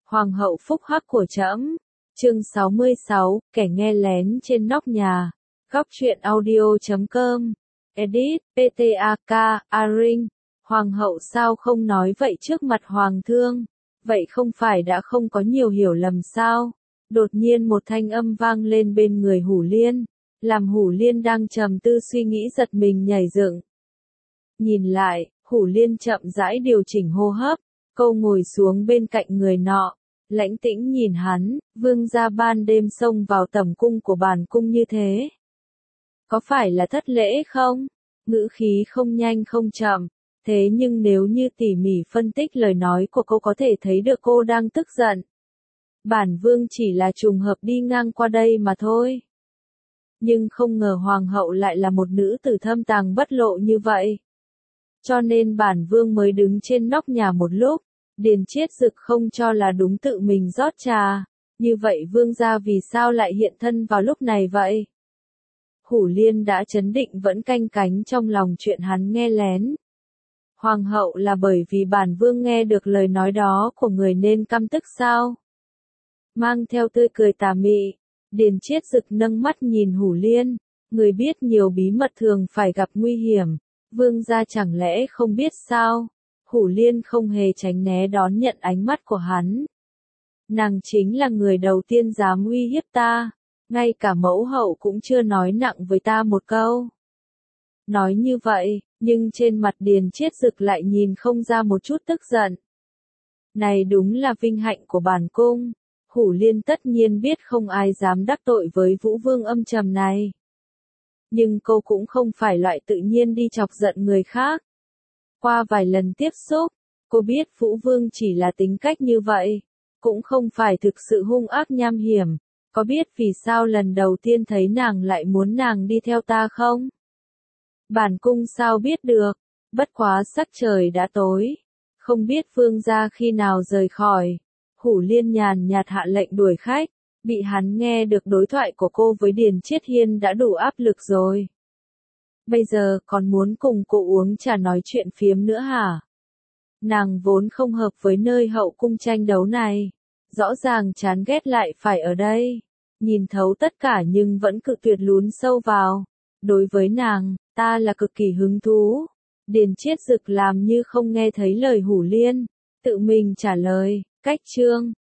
Hoàng hậu phúc hắc của trẫm. Chương 66, kẻ nghe lén trên nóc nhà. Góc truyện audio.com. Edit, PTAK, Aring. Hoàng hậu sao không nói vậy trước mặt hoàng thương? Vậy không phải đã không có nhiều hiểu lầm sao? Đột nhiên một thanh âm vang lên bên người Hủ Liên, làm Hủ Liên đang trầm tư suy nghĩ giật mình nhảy dựng. Nhìn lại, Hủ Liên chậm rãi điều chỉnh hô hấp, câu ngồi xuống bên cạnh người nọ, lãnh tĩnh nhìn hắn, vương gia ban đêm xông vào tẩm cung của bản cung như thế. Có phải là thất lễ không? Ngữ khí không nhanh không chậm, thế nhưng nếu như tỉ mỉ phân tích lời nói của cô có thể thấy được cô đang tức giận. Bản vương chỉ là trùng hợp đi ngang qua đây mà thôi. Nhưng không ngờ hoàng hậu lại là một nữ tử thâm tàng bất lộ như vậy. Cho nên bản vương mới đứng trên nóc nhà một lúc, Điền Chiết Dực không cho là đúng tự mình rót trà. Như vậy vương gia vì sao lại hiện thân vào lúc này vậy? Hủ Liên đã chấn định vẫn canh cánh trong lòng chuyện hắn nghe lén. Hoàng hậu là bởi vì bản vương nghe được lời nói đó của người nên căm tức sao? Mang theo tươi cười tà mị, Điền Chiết Dực nâng mắt nhìn Hủ Liên, người biết nhiều bí mật thường phải gặp nguy hiểm, vương gia chẳng lẽ không biết sao? Hủ Liên không hề tránh né đón nhận ánh mắt của hắn. Nàng chính là người đầu tiên dám uy hiếp ta, ngay cả mẫu hậu cũng chưa nói nặng với ta một câu. Nói như vậy, nhưng trên mặt Điền Chiết Dực lại nhìn không ra một chút tức giận. Này đúng là vinh hạnh của bản cung. Hủ Liên tất nhiên biết không ai dám đắc tội với Vũ Vương âm trầm này. Nhưng cô cũng không phải loại tự nhiên đi chọc giận người khác. Qua vài lần tiếp xúc, cô biết Vũ Vương chỉ là tính cách như vậy, cũng không phải thực sự hung ác nham hiểm. Có biết vì sao lần đầu tiên thấy nàng lại muốn nàng đi theo ta không? Bản cung sao biết được, bất quá sắc trời đã tối, không biết vương gia khi nào rời khỏi. Hủ Liên nhàn nhạt hạ lệnh đuổi khách, bị hắn nghe được đối thoại của cô với Điền Chiết Hiên đã đủ áp lực rồi. Bây giờ còn muốn cùng cô uống trà nói chuyện phiếm nữa hả? Nàng vốn không hợp với nơi hậu cung tranh đấu này, rõ ràng chán ghét lại phải ở đây, nhìn thấu tất cả nhưng vẫn cự tuyệt lún sâu vào. Đối với nàng, ta là cực kỳ hứng thú. Điền Chiết Dực làm như không nghe thấy lời Hủ Liên, tự mình trả lời, cách chương.